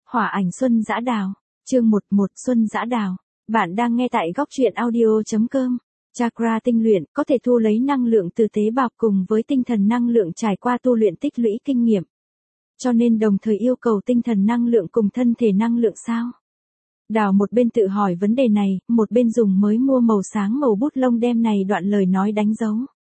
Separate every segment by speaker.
Speaker 1: Hỏa ảnh Xuân Dã Đào, chương 11 Xuân Dã Đào. Bạn đang nghe tại góc truyện audio.com. Chakra tinh luyện có thể thu lấy năng lượng từ tế bào cùng với tinh thần năng lượng trải qua tu luyện tích lũy kinh nghiệm. Cho nên đồng thời yêu cầu tinh thần năng lượng cùng thân thể năng lượng sao? Đào một bên tự hỏi vấn đề này, một bên dùng mới mua màu sáng màu bút lông đem này đoạn lời nói đánh dấu.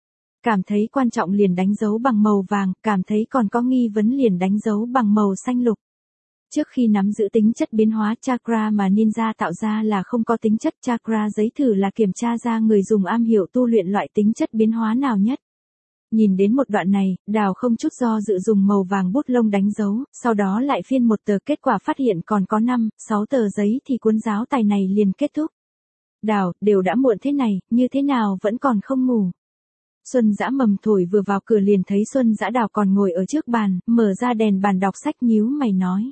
Speaker 1: Cảm thấy quan trọng liền đánh dấu bằng màu vàng, cảm thấy còn có nghi vấn liền đánh dấu bằng màu xanh lục. Trước khi nắm giữ tính chất biến hóa chakra mà ninja tạo ra là không có tính chất chakra giấy thử là kiểm tra ra người dùng am hiểu tu luyện loại tính chất biến hóa nào nhất. Nhìn đến một đoạn này, Đào không chút do dự dùng màu vàng bút lông đánh dấu, sau đó lại phiên một tờ kết quả phát hiện còn có 5, 6 tờ giấy thì cuốn giáo tài này liền kết thúc. Đào, đều đã muộn thế này, như thế nào vẫn còn không ngủ. Xuân Dã Mầm thổi vừa vào cửa liền thấy Xuân Dã Đào còn ngồi ở trước bàn, mở ra đèn bàn đọc sách nhíu mày nói.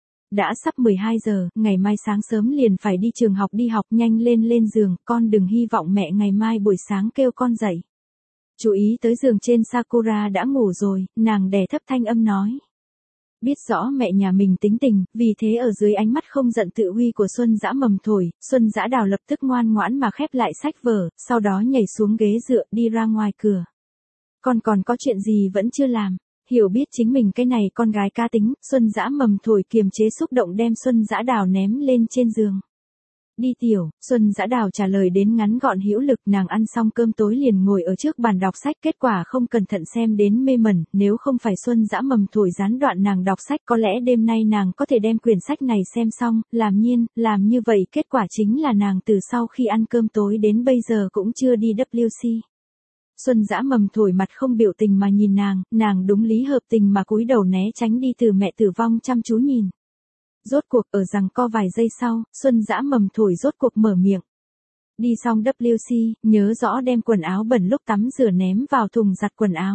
Speaker 1: Đã sắp 12 giờ, ngày mai sáng sớm liền phải đi trường học đi học, nhanh lên lên giường, con đừng hy vọng mẹ ngày mai buổi sáng kêu con dậy. Chú ý tới giường trên Sakura đã ngủ rồi, nàng đè thấp thanh âm nói. Biết rõ mẹ nhà mình tính tình, vì thế ở dưới ánh mắt không giận tự uy của Xuân Dã Mầm thổi, Xuân Dã Đào lập tức ngoan ngoãn mà khép lại sách vở, sau đó nhảy xuống ghế dựa đi ra ngoài cửa. Con còn có chuyện gì vẫn chưa làm, hiểu biết chính mình cái này con gái cá tính, Xuân Dã Mầm thổi kiềm chế xúc động đem Xuân Dã Đào ném lên trên giường. Đi tiểu, Xuân Dã Đào trả lời đến ngắn gọn hữu lực, nàng ăn xong cơm tối liền ngồi ở trước bàn đọc sách, kết quả không cẩn thận xem đến mê mẩn, nếu không phải Xuân Dã Mầm thổi gián đoạn nàng đọc sách có lẽ đêm nay nàng có thể đem quyển sách này xem xong, làm như vậy kết quả chính là nàng từ sau khi ăn cơm tối đến bây giờ cũng chưa đi WC. Xuân Dã Mầm thổi mặt không biểu tình mà nhìn nàng đúng lý hợp tình mà cúi đầu né tránh đi từ mẹ tử vong chăm chú nhìn. Rốt cuộc ở giằng co vài giây sau, Xuân Dã Mầm thổi rốt cuộc mở miệng. Đi xong WC, nhớ rõ đem quần áo bẩn lúc tắm rửa ném vào thùng giặt quần áo.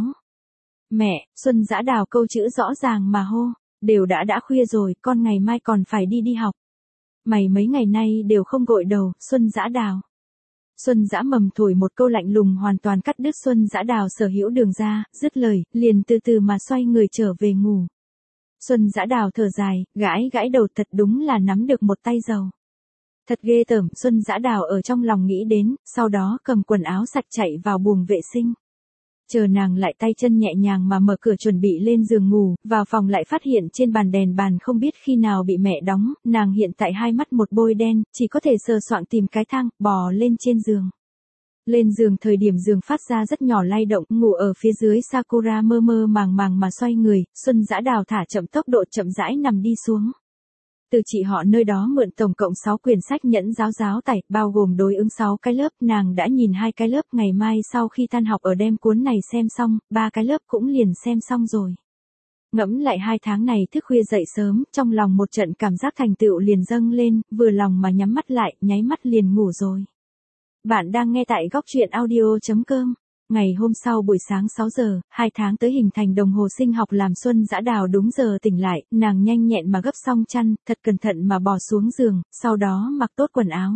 Speaker 1: Mẹ, Xuân Dã Đào câu chữ rõ ràng mà hô, đều đã khuya rồi, con ngày mai còn phải đi học. Mày mấy ngày nay đều không gội đầu, Xuân Dã Đào. Xuân Dã Mầm thổi một câu lạnh lùng hoàn toàn cắt đứt Xuân Dã Đào sở hữu đường ra, dứt lời, liền từ từ mà xoay người trở về ngủ. Xuân Dã Đào thở dài, gãi đầu, thật đúng là nắm được một tay dầu. Thật ghê tởm, Xuân Dã Đào ở trong lòng nghĩ đến, sau đó cầm quần áo sạch chạy vào buồng vệ sinh. Chờ nàng lại tay chân nhẹ nhàng mà mở cửa chuẩn bị lên giường ngủ, vào phòng lại phát hiện trên bàn đèn bàn không biết khi nào bị mẹ đóng, nàng hiện tại hai mắt một bôi đen, chỉ có thể sờ soạng tìm cái thang, bò lên trên giường. Lên giường thời điểm giường phát ra rất nhỏ lay động, ngủ ở phía dưới Sakura mơ mơ màng màng mà xoay người, Xuân Dã Đào thả chậm tốc độ chậm rãi nằm đi xuống. Từ chị họ nơi đó mượn tổng cộng 6 quyển sách nhẫn giáo tải, bao gồm đối ứng 6 cái lớp, nàng đã nhìn 2 cái lớp, ngày mai sau khi tan học ở đem cuốn này xem xong, 3 cái lớp cũng liền xem xong rồi. Ngẫm lại 2 tháng này thức khuya dậy sớm, trong lòng một trận cảm giác thành tựu liền dâng lên, vừa lòng mà nhắm mắt lại, nháy mắt liền ngủ rồi. Bạn đang nghe tại góc truyện audio.com. Ngày hôm sau buổi sáng 6 giờ, 2 tháng tới hình thành đồng hồ sinh học làm Xuân Dã Đào đúng giờ tỉnh lại, nàng nhanh nhẹn mà gấp xong chăn, thật cẩn thận mà bò xuống giường, sau đó mặc tốt quần áo.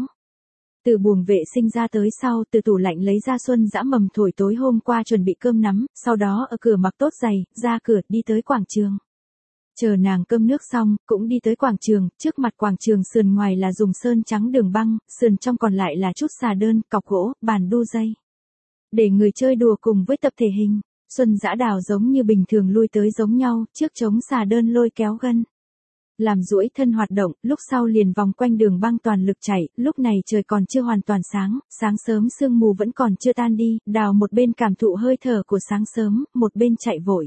Speaker 1: Từ buồng vệ sinh ra tới sau, từ tủ lạnh lấy ra Xuân Dã Mầm thổi tối hôm qua chuẩn bị cơm nắm, sau đó ở cửa mặc tốt giày, ra cửa đi tới quảng trường. Chờ nàng cơm nước xong, cũng đi tới quảng trường, trước mặt quảng trường sườn ngoài là dùng sơn trắng đường băng, sườn trong còn lại là chút xà đơn, cọc gỗ, bàn đu dây. Để người chơi đùa cùng với tập thể hình, Xuân Dã Đào giống như bình thường lui tới giống nhau, trước chống xà đơn lôi kéo gân. Làm duỗi thân hoạt động, lúc sau liền vòng quanh đường băng toàn lực chạy, lúc này trời còn chưa hoàn toàn sáng sớm sương mù vẫn còn chưa tan đi, Đào một bên cảm thụ hơi thở của sáng sớm, một bên chạy vội.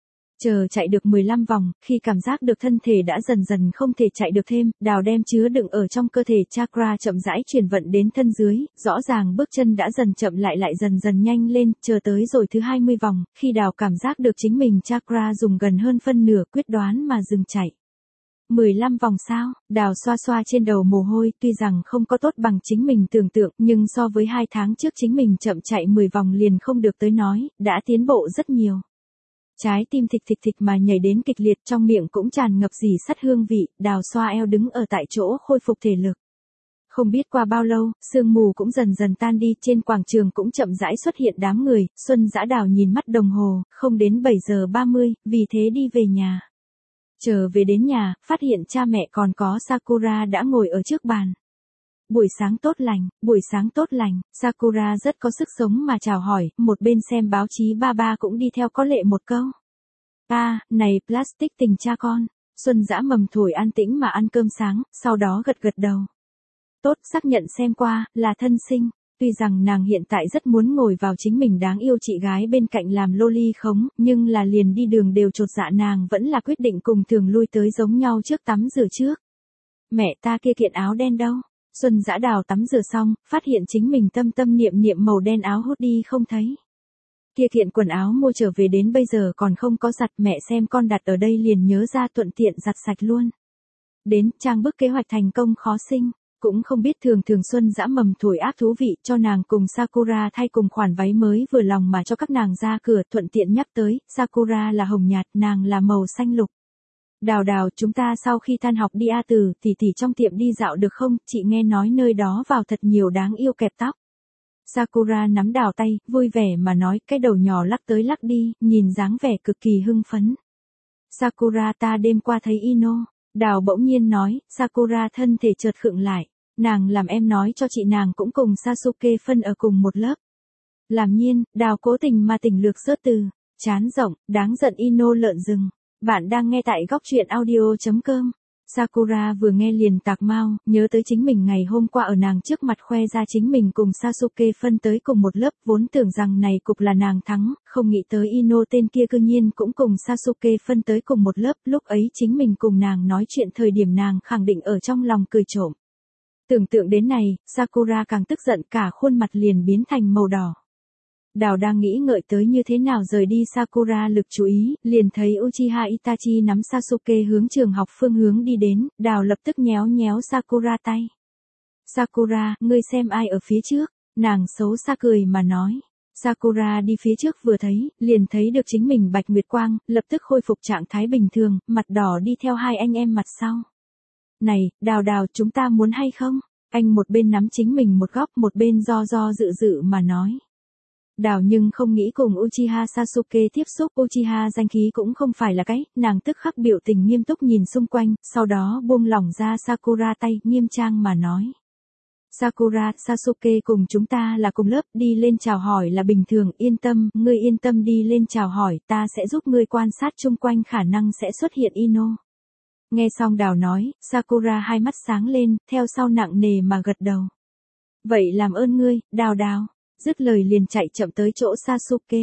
Speaker 1: Chờ chạy được 15 vòng, khi cảm giác được thân thể đã dần dần không thể chạy được thêm, Đào đem chứa đựng ở trong cơ thể chakra chậm rãi chuyển vận đến thân dưới, rõ ràng bước chân đã dần chậm lại dần dần nhanh lên, chờ tới rồi thứ 20 vòng, khi Đào cảm giác được chính mình chakra dùng gần hơn phân nửa, quyết đoán mà dừng chạy. 15 vòng sao, Đào xoa xoa trên đầu mồ hôi, tuy rằng không có tốt bằng chính mình tưởng tượng, nhưng so với 2 tháng trước chính mình chậm chạy 10 vòng liền không được tới nói, đã tiến bộ rất nhiều. Trái tim thịch mà nhảy đến kịch liệt, trong miệng cũng tràn ngập rỉ sắt hương vị, Đào xoa eo đứng ở tại chỗ khôi phục thể lực. Không biết qua bao lâu, sương mù cũng dần dần tan đi, trên quảng trường cũng chậm rãi xuất hiện đám người, Xuân Dã Đào nhìn mắt đồng hồ, không đến 7 giờ 30, vì thế đi về nhà. Trở về đến nhà, phát hiện cha mẹ còn có Sakura đã ngồi ở trước bàn. Buổi sáng tốt lành, buổi sáng tốt lành, Sakura rất có sức sống mà chào hỏi, một bên xem báo chí ba cũng đi theo có lệ một câu. Này plastic tình cha con. Xuân Dã mầm thổi an tĩnh mà ăn cơm sáng, sau đó gật gật đầu. Tốt, xác nhận xem qua, là thân sinh. Tuy rằng nàng hiện tại rất muốn ngồi vào chính mình đáng yêu chị gái bên cạnh làm loli khống, nhưng là liền đi đường đều chột dạ, nàng vẫn là quyết định cùng thường lui tới giống nhau trước tắm rửa trước. Mẹ ta kia kiện áo đen đâu? Xuân Dã Đào tắm rửa xong, phát hiện chính mình tâm niệm màu đen áo hoodie không thấy. Kia kiện quần áo mua trở về đến bây giờ còn không có giặt, mẹ xem con đặt ở đây liền nhớ ra thuận tiện giặt sạch luôn. Đến, trang bức kế hoạch thành công khó sinh, cũng không biết thường Xuân Dã mầm thổi áp thú vị cho nàng cùng Sakura thay cùng khoản váy mới vừa lòng mà cho các nàng ra cửa, thuận tiện nhắc tới, Sakura là hồng nhạt, nàng là màu xanh lục. Đào, chúng ta sau khi tan học đi tỷ trong tiệm đi dạo được không, chị nghe nói nơi đó vào thật nhiều đáng yêu kẹp tóc. Sakura nắm Đào tay, vui vẻ mà nói, cái đầu nhỏ lắc tới lắc đi, nhìn dáng vẻ cực kỳ hưng phấn. Sakura, ta đêm qua thấy Ino. Đào bỗng nhiên nói, Sakura thân thể chợt khựng lại. Nàng làm em nói cho chị nàng cũng cùng Sasuke phân ở cùng một lớp. Làm nhiên, Đào cố tình mà tỉnh lược sớt từ. Chán rộng, đáng giận Ino lợn rừng. Bạn đang nghe tại góc truyện audio.com. Sakura vừa nghe liền tạc mau, nhớ tới chính mình ngày hôm qua ở nàng trước mặt khoe ra chính mình cùng Sasuke phân tới cùng một lớp, vốn tưởng rằng này cục là nàng thắng, không nghĩ tới Ino tên kia cư nhiên cũng cùng Sasuke phân tới cùng một lớp, lúc ấy chính mình cùng nàng nói chuyện thời điểm nàng khẳng định ở trong lòng cười trộm. Tưởng tượng đến này, Sakura càng tức giận, cả khuôn mặt liền biến thành màu đỏ. Đào đang nghĩ ngợi tới như thế nào rời đi Sakura lực chú ý, liền thấy Uchiha Itachi nắm Sasuke hướng trường học phương hướng đi đến, Đào lập tức nhéo Sakura tay. Sakura, ngươi xem ai ở phía trước, nàng xấu xa cười mà nói. Sakura đi phía trước vừa thấy, liền thấy được chính mình Bạch Nguyệt Quang, lập tức khôi phục trạng thái bình thường, mặt đỏ đi theo hai anh em mặt sau. Này, Đào, chúng ta muốn hay không? Anh một bên nắm chính mình một góc, một bên do dự mà nói. Đào nhưng không nghĩ cùng Uchiha Sasuke tiếp xúc, Uchiha danh khí cũng không phải là cái, nàng tức khắc biểu tình nghiêm túc nhìn xung quanh, sau đó buông lỏng ra Sakura tay, nghiêm trang mà nói. Sakura, Sasuke cùng chúng ta là cùng lớp, đi lên chào hỏi là bình thường, yên tâm, ngươi yên tâm đi lên chào hỏi, ta sẽ giúp ngươi quan sát chung quanh khả năng sẽ xuất hiện Ino. Nghe xong Đào nói, Sakura hai mắt sáng lên, theo sau nặng nề mà gật đầu. Vậy làm ơn ngươi, Đào. Dứt lời liền chạy chậm tới chỗ Sasuke.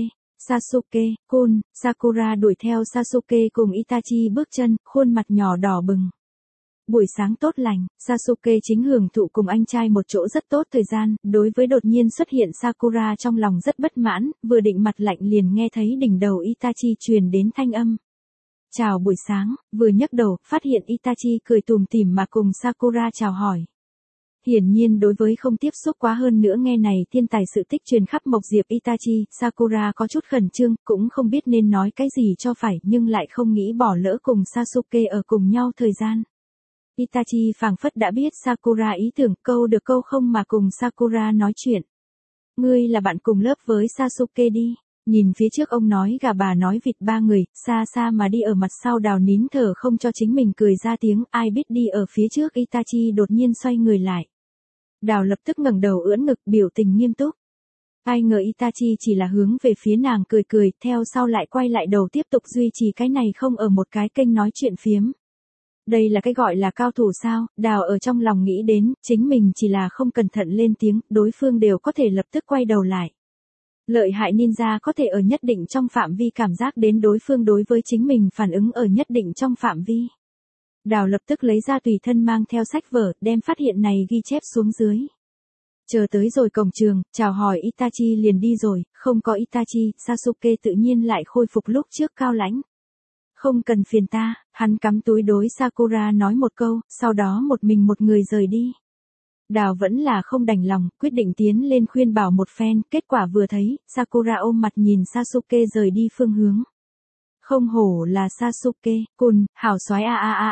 Speaker 1: Kun, Sakura đuổi theo Sasuke cùng Itachi bước chân, khuôn mặt nhỏ đỏ bừng. Buổi sáng tốt lành, Sasuke chính hưởng thụ cùng anh trai một chỗ rất tốt thời gian, đối với đột nhiên xuất hiện Sakura trong lòng rất bất mãn, vừa định mặt lạnh liền nghe thấy đỉnh đầu Itachi truyền đến thanh âm. Chào buổi sáng, vừa nhấc đầu, phát hiện Itachi cười tùm tìm mà cùng Sakura chào hỏi. Hiển nhiên đối với không tiếp xúc quá hơn nữa nghe này thiên tài sự tích truyền khắp Mộc Diệp Itachi, Sakura có chút khẩn trương, cũng không biết nên nói cái gì cho phải, nhưng lại không nghĩ bỏ lỡ cùng Sasuke ở cùng nhau thời gian. Itachi phảng phất đã biết Sakura ý tưởng, câu được câu không mà cùng Sakura nói chuyện. Ngươi là bạn cùng lớp với Sasuke đi. Nhìn phía trước ông nói gà bà nói vịt ba người, xa mà đi ở mặt sau Đào nín thở không cho chính mình cười ra tiếng, ai biết đi ở phía trước Itachi đột nhiên xoay người lại. Đào lập tức ngẩng đầu ưỡn ngực biểu tình nghiêm túc. Ai ngờ Itachi chỉ là hướng về phía nàng cười, theo sau lại quay lại đầu tiếp tục duy trì cái này không ở một cái kênh nói chuyện phiếm. Đây là cái gọi là cao thủ sao, Đào ở trong lòng nghĩ đến, chính mình chỉ là không cẩn thận lên tiếng, đối phương đều có thể lập tức quay đầu lại. Lợi hại ninja có thể ở nhất định trong phạm vi cảm giác đến đối phương đối với chính mình phản ứng ở nhất định trong phạm vi. Đào lập tức lấy ra tùy thân mang theo sách vở, đem phát hiện này ghi chép xuống dưới. Chờ tới rồi cổng trường, chào hỏi Itachi liền đi rồi, không có Itachi, Sasuke tự nhiên lại khôi phục lúc trước cao lãnh. Không cần phiền ta, hắn cắm túi đối Sakura nói một câu, sau đó một mình một người rời đi. Đào vẫn là không đành lòng, quyết định tiến lên khuyên bảo một phen, kết quả vừa thấy, Sakura ôm mặt nhìn Sasuke rời đi phương hướng. Không hổ là Sasuke, Kun, hảo soái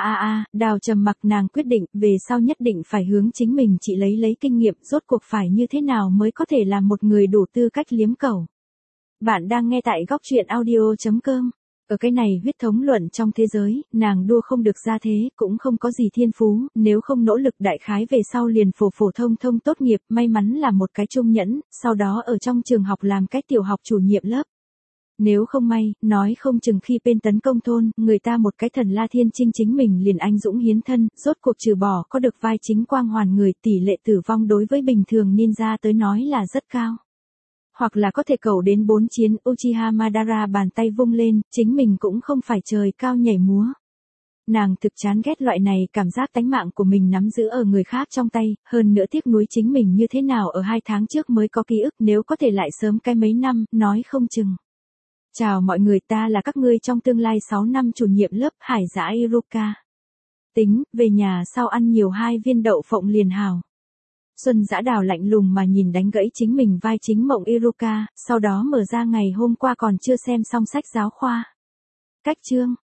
Speaker 1: Đào trầm mặc, nàng quyết định, về sau nhất định phải hướng chính mình chị lấy kinh nghiệm, rốt cuộc phải như thế nào mới có thể làm một người đủ tư cách liếm cẩu. Bạn đang nghe tại góc truyện audio.com. Ở cái này huyết thống luận trong thế giới, nàng đua không được ra thế, cũng không có gì thiên phú, nếu không nỗ lực đại khái về sau liền phổ phổ thông thông tốt nghiệp, may mắn là một cái trung nhẫn, sau đó ở trong trường học làm cái tiểu học chủ nhiệm lớp. Nếu không may, nói không chừng khi bên tấn công thôn, người ta một cái thần La Thiên Trinh chính mình liền anh dũng hiến thân, rốt cuộc trừ bỏ có được vai chính quang hoàn người, tỷ lệ tử vong đối với bình thường ninja tới nói là rất cao. Hoặc là có thể cầu đến 4 chiến, Uchiha Madara bàn tay vung lên, chính mình cũng không phải trời cao nhảy múa. Nàng thực chán ghét loại này cảm giác tánh mạng của mình nắm giữ ở người khác trong tay, hơn nữa tiếc nuối chính mình như thế nào ở 2 tháng trước mới có ký ức, nếu có thể lại sớm cái mấy năm, nói không chừng. Chào mọi người, ta là các ngươi trong tương lai 6 năm chủ nhiệm lớp Hải Dã Iruka. Tính, về nhà sau ăn nhiều 2 viên đậu phộng liền hào. Xuân Dã Đào lạnh lùng mà nhìn đánh gãy chính mình vai chính mộng Iruka, sau đó mở ra ngày hôm qua còn chưa xem xong sách giáo khoa. Cách chương